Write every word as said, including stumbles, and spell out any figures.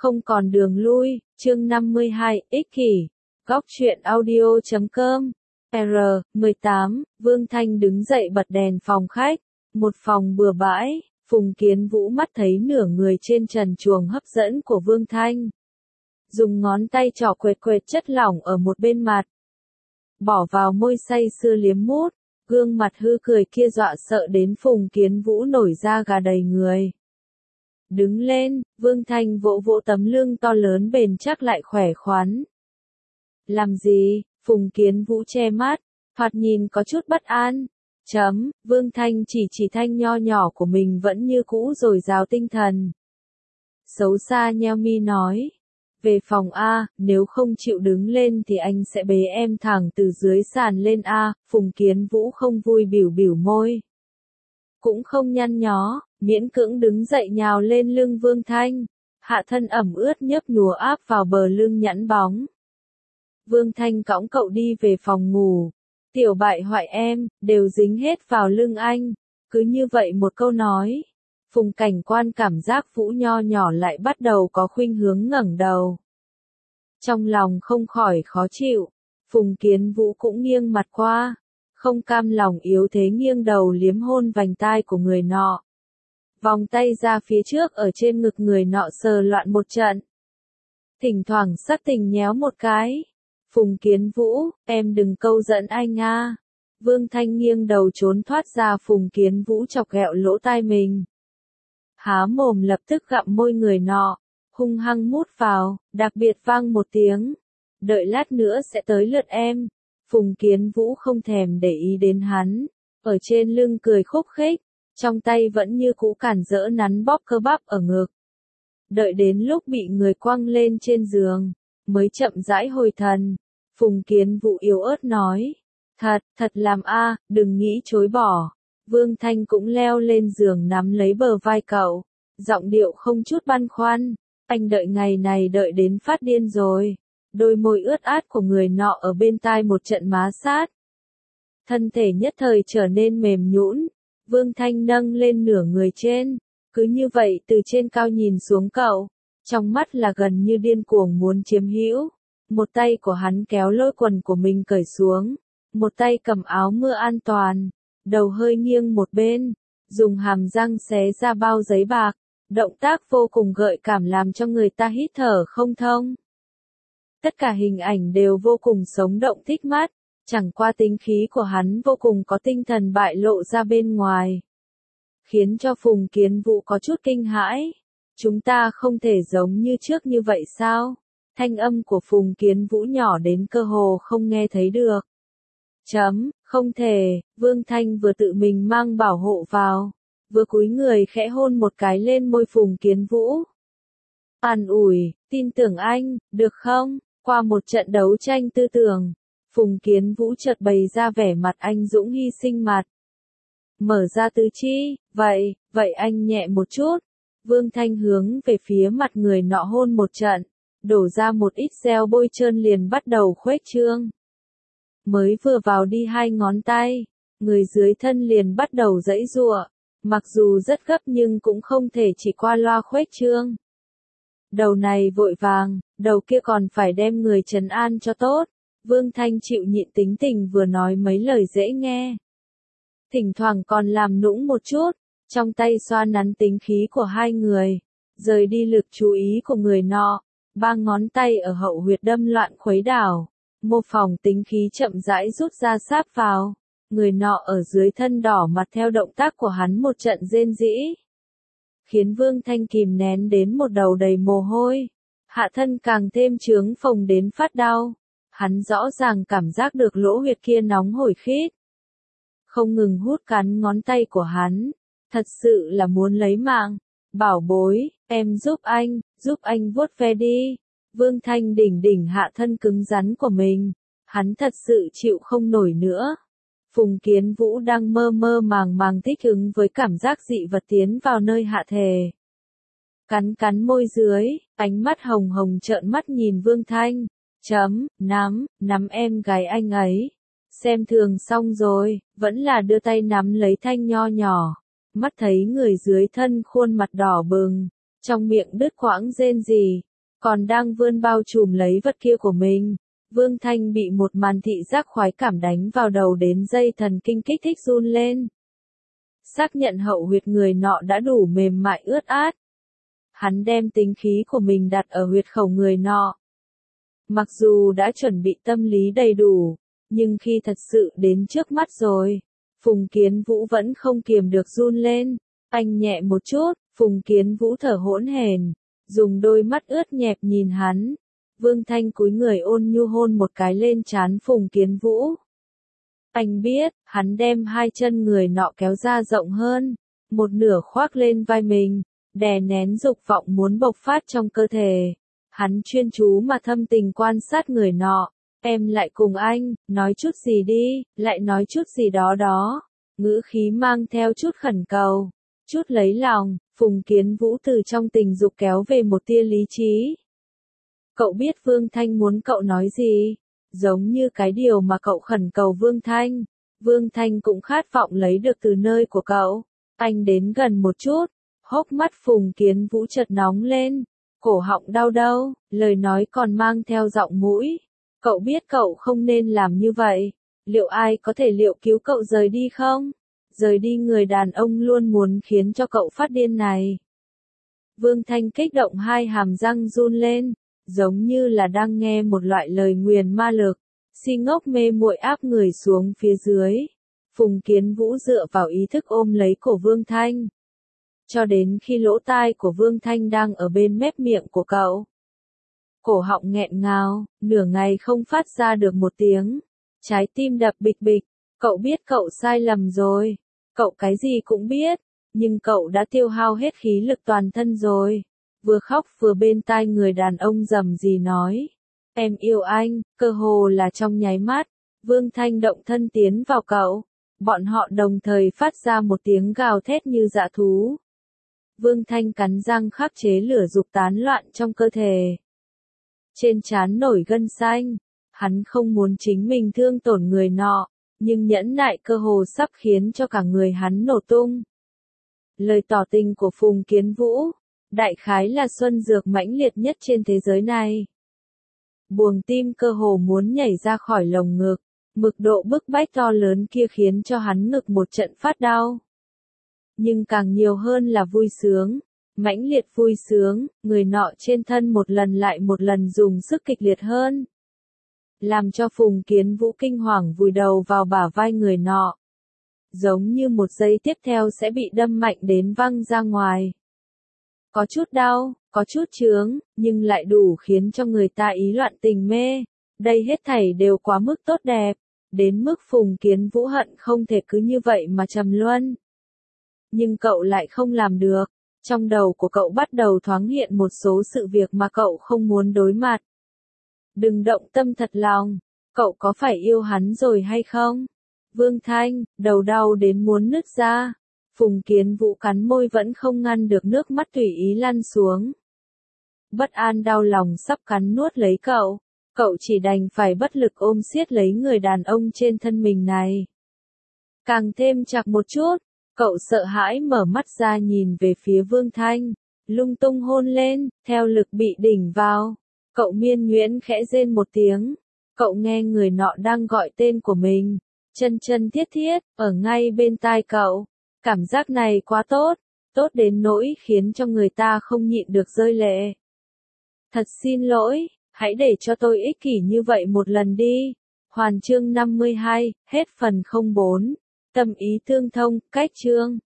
Không còn đường lui, chương năm mươi hai, ích kỷ. Góc truyện audio chấm com. R, mười tám, Vương Thanh đứng dậy bật đèn phòng khách. Một phòng bừa bãi, Phùng Kiến Vũ mắt thấy nửa người trên trần truồng hấp dẫn của Vương Thanh. Dùng ngón tay trỏ quệt quệt chất lỏng ở một bên mặt. Bỏ vào môi say sưa liếm mút, gương mặt hư cười kia dọa sợ đến Phùng Kiến Vũ nổi da gà đầy người. Đứng lên, Vương Thanh vỗ vỗ tấm lưng to lớn bền chắc lại khỏe khoắn. Làm gì? Phùng Kiến Vũ che mắt, thoạt nhìn có chút bất an. Chấm, Vương Thanh chỉ chỉ thanh nho nhỏ của mình vẫn như cũ dồi dào tinh thần. Xấu xa nheo mi nói. Về phòng A, nếu không chịu đứng lên thì anh sẽ bế em thẳng từ dưới sàn lên A, Phùng Kiến Vũ không vui bỉu bỉu môi. Cũng không nhăn nhó, miễn cưỡng đứng dậy nhào lên lưng Vương Thanh. Hạ thân ẩm ướt nhấp nhúa áp vào bờ lưng nhẵn bóng. Vương Thanh cõng cậu đi về phòng ngủ. Tiểu bại hoại em, đều dính hết vào lưng anh. Cứ như vậy một câu nói. Phùng Cảnh Quan cảm giác Vũ nho nhỏ lại bắt đầu có khuynh hướng ngẩng đầu. Trong lòng không khỏi khó chịu, Phùng Kiến Vũ cũng nghiêng mặt qua. Không cam lòng yếu thế nghiêng đầu liếm hôn vành tai của người nọ. Vòng tay ra phía trước ở trên ngực người nọ sờ loạn một trận. Thỉnh thoảng sắc tình nhéo một cái. Phùng Kiến Vũ, em đừng câu dẫn anh a. Vương Thanh nghiêng đầu trốn thoát ra Phùng Kiến Vũ chọc ghẹo lỗ tai mình. Há mồm lập tức gặm môi người nọ, hung hăng mút vào, đặc biệt vang một tiếng. Đợi lát nữa sẽ tới lượt em. Phùng Kiến Vũ không thèm để ý đến hắn, ở trên lưng cười khúc khích, trong tay vẫn như cũ cản rỡ nắn bóp cơ bắp ở ngực. Đợi đến lúc bị người quăng lên trên giường, mới chậm rãi hồi thần. Phùng Kiến Vũ yếu ớt nói, thật, thật làm a, đừng nghĩ chối bỏ. Vương Thanh cũng leo lên giường nắm lấy bờ vai cậu, giọng điệu không chút băn khoăn, anh đợi ngày này đợi đến phát điên rồi. Đôi môi ướt át của người nọ ở bên tai một trận má sát. Thân thể nhất thời trở nên mềm nhũn. Vương Thanh nâng lên nửa người trên, cứ như vậy từ trên cao nhìn xuống cậu, trong mắt là gần như điên cuồng muốn chiếm hữu. Một tay của hắn kéo lôi quần của mình cởi xuống, một tay cầm áo mưa an toàn, đầu hơi nghiêng một bên, dùng hàm răng xé ra bao giấy bạc, động tác vô cùng gợi cảm làm cho người ta hít thở không thông. Tất cả hình ảnh đều vô cùng sống động thích mắt, chẳng qua tính khí của hắn vô cùng có tinh thần bại lộ ra bên ngoài. Khiến cho Phùng Kiến Vũ có chút kinh hãi. Chúng ta không thể giống như trước như vậy sao? Thanh âm của Phùng Kiến Vũ nhỏ đến cơ hồ không nghe thấy được. Chấm, không thể, Vương Thanh vừa tự mình mang bảo hộ vào, vừa cúi người khẽ hôn một cái lên môi Phùng Kiến Vũ. An ủi, tin tưởng anh, được không? Qua một trận đấu tranh tư tưởng, Phùng Kiến Vũ chợt bày ra vẻ mặt anh dũng hy sinh mặt. Mở ra tứ chi, vậy, vậy anh nhẹ một chút. Vương Thanh hướng về phía mặt người nọ hôn một trận, đổ ra một ít gel bôi trơn liền bắt đầu khuếch trương. Mới vừa vào đi hai ngón tay, người dưới thân liền bắt đầu giãy giụa, mặc dù rất gấp nhưng cũng không thể chỉ qua loa khuếch trương. Đầu này vội vàng, đầu kia còn phải đem người trấn an cho tốt. Vương Thanh chịu nhịn tính tình vừa nói mấy lời dễ nghe. Thỉnh thoảng còn làm nũng một chút, trong tay xoa nắn tính khí của hai người, rời đi lực chú ý của người nọ, ba ngón tay ở hậu huyệt đâm loạn khuấy đảo, mô phỏng tính khí chậm rãi rút ra sáp vào, người nọ ở dưới thân đỏ mặt theo động tác của hắn một trận rên rỉ. Khiến Vương Thanh kìm nén đến một đầu đầy mồ hôi, hạ thân càng thêm trướng phồng đến phát đau. Hắn rõ ràng cảm giác được lỗ huyệt kia nóng hổi khít. Không ngừng hút cắn ngón tay của hắn, thật sự là muốn lấy mạng. Bảo bối, em giúp anh, giúp anh vuốt ve đi. Vương Thanh đỉnh đỉnh hạ thân cứng rắn của mình, hắn thật sự chịu không nổi nữa. Phùng Kiến Vũ đang mơ mơ màng màng thích ứng với cảm giác dị vật tiến vào nơi hạ thể. Cắn cắn môi dưới, ánh mắt hồng hồng trợn mắt nhìn Vương Thanh. Chấm, nắm, nắm em gái anh ấy. Xem thường xong rồi, vẫn là đưa tay nắm lấy Thanh nho nhỏ. Mắt thấy người dưới thân khuôn mặt đỏ bừng, trong miệng đứt quãng rên rỉ, còn đang vươn bao trùm lấy vật kia của mình. Vương Thanh bị một màn thị giác khoái cảm đánh vào đầu đến dây thần kinh kích thích run lên. Xác nhận hậu huyệt người nọ đã đủ mềm mại ướt át. Hắn đem tính khí của mình đặt ở huyệt khẩu người nọ. Mặc dù đã chuẩn bị tâm lý đầy đủ, nhưng khi thật sự đến trước mắt rồi, Phùng Kiến Vũ vẫn không kiềm được run lên. Anh nhẹ một chút, Phùng Kiến Vũ thở hỗn hển, dùng đôi mắt ướt nhẹp nhìn hắn. Vương Thanh cúi người ôn nhu hôn một cái lên trán Phùng Kiến Vũ. Anh biết, hắn đem hai chân người nọ kéo ra rộng hơn, một nửa khoác lên vai mình, đè nén dục vọng muốn bộc phát trong cơ thể. Hắn chuyên chú mà thâm tình quan sát người nọ. Em lại cùng anh, nói chút gì đi, lại nói chút gì đó đó. Ngữ khí mang theo chút khẩn cầu, chút lấy lòng. Phùng Kiến Vũ từ trong tình dục kéo về một tia lý trí. Cậu biết Vương Thanh muốn cậu nói gì? Giống như cái điều mà cậu khẩn cầu Vương Thanh. Vương Thanh cũng khát vọng lấy được từ nơi của cậu. Anh đến gần một chút, hốc mắt Phùng Kiến Vũ chợt nóng lên. Cổ họng đau đâu, lời nói còn mang theo giọng mũi. Cậu biết cậu không nên làm như vậy. Liệu ai có thể liệu cứu cậu rời đi không? Rời đi người đàn ông luôn muốn khiến cho cậu phát điên này. Vương Thanh kích động hai hàm răng run lên, giống như là đang nghe một loại lời nguyền ma lực. Si ngốc mê muội áp người xuống phía dưới. Phùng Kiến Vũ dựa vào ý thức ôm lấy cổ Vương Thanh. Cho đến khi lỗ tai của Vương Thanh đang ở bên mép miệng của cậu. Cổ họng nghẹn ngào, nửa ngày không phát ra được một tiếng. Trái tim đập bịch bịch. Cậu biết cậu sai lầm rồi. Cậu cái gì cũng biết. Nhưng cậu đã tiêu hao hết khí lực toàn thân rồi. Vừa khóc vừa bên tai người đàn ông rầm rì nói. Em yêu anh, cơ hồ là trong nháy mắt. Vương Thanh động thân tiến vào cậu. Bọn họ đồng thời phát ra một tiếng gào thét như dã thú. Vương Thanh cắn răng khắc chế lửa dục tán loạn trong cơ thể. Trên trán nổi gân xanh. Hắn không muốn chính mình thương tổn người nọ, nhưng nhẫn nại cơ hồ sắp khiến cho cả người hắn nổ tung. Lời tỏ tình của Phùng Kiến Vũ, đại khái là xuân dược mãnh liệt nhất trên thế giới này. Buồng tim cơ hồ muốn nhảy ra khỏi lồng ngực, mực độ bức bách to lớn kia khiến cho hắn ngực một trận phát đau. Nhưng càng nhiều hơn là vui sướng, mãnh liệt vui sướng, người nọ trên thân một lần lại một lần dùng sức kịch liệt hơn. Làm cho Phùng Kiến Vũ kinh hoàng vùi đầu vào bả vai người nọ. Giống như một giây tiếp theo sẽ bị đâm mạnh đến văng ra ngoài. Có chút đau, có chút chướng, nhưng lại đủ khiến cho người ta ý loạn tình mê. Đây hết thảy đều quá mức tốt đẹp, đến mức Phùng Kiến Vũ hận không thể cứ như vậy mà trầm luân. Nhưng cậu lại không làm được. Trong đầu của cậu bắt đầu thoáng hiện một số sự việc mà cậu không muốn đối mặt. Đừng động tâm thật lòng, cậu có phải yêu hắn rồi hay không? Vương Thanh, đầu đau đến muốn nứt ra. Phùng Kiến Vũ cắn môi vẫn không ngăn được nước mắt tùy ý lăn xuống. Bất an đau lòng sắp cắn nuốt lấy cậu, cậu chỉ đành phải bất lực ôm siết lấy người đàn ông trên thân mình này. Càng thêm chặt một chút, cậu sợ hãi mở mắt ra nhìn về phía Vương Thanh, lung tung hôn lên, theo lực bị đỉnh vào. Cậu miên nhuyễn khẽ rên một tiếng, cậu nghe người nọ đang gọi tên của mình, chân chân thiết thiết, ở ngay bên tai cậu. Cảm giác này quá tốt, tốt đến nỗi khiến cho người ta không nhịn được rơi lệ. Thật xin lỗi, hãy để cho tôi ích kỷ như vậy một lần đi. Hoàn chương năm mươi hai, hết phần không bốn. Tâm ý tương thông, cách chương.